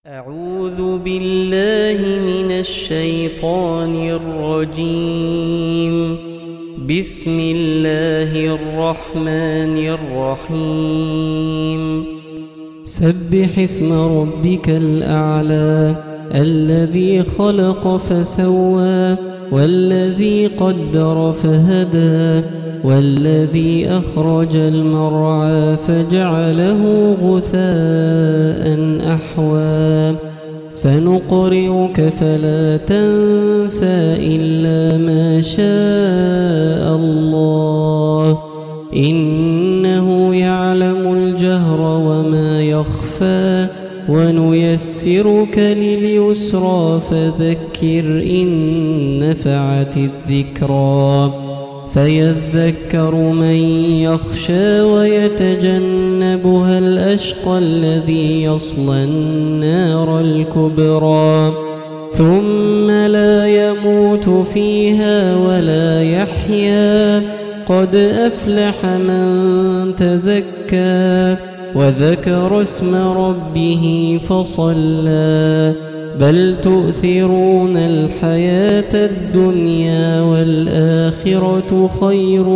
أعوذ بالله من الشيطان الرجيم. بسم الله الرحمن الرحيم. سبح اسم ربك الأعلى الذي خلق فسوى والذي قدر فهدى والذي أخرج المرعى فجعله غثاء أحوى سنقرئك فلا تنسى إلا ما شاء الله إنه يعلم الجهر وما يخفى ونيسرك لليسرى فذكر إن نفعت الذكرى سيذكر من يخشى ويتجنبها الأشقى الذي يصلى النار الكبرى ثم لا يموت فيها ولا يحيا قد أفلح من تزكى وذكر اسم ربه فصلى بل تؤثرون الحياة الدنيا والآخرة خير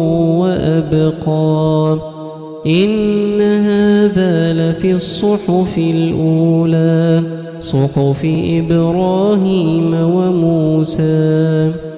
وأبقى إن هذا لفي الصحف الأولى صحف إبراهيم وموسى.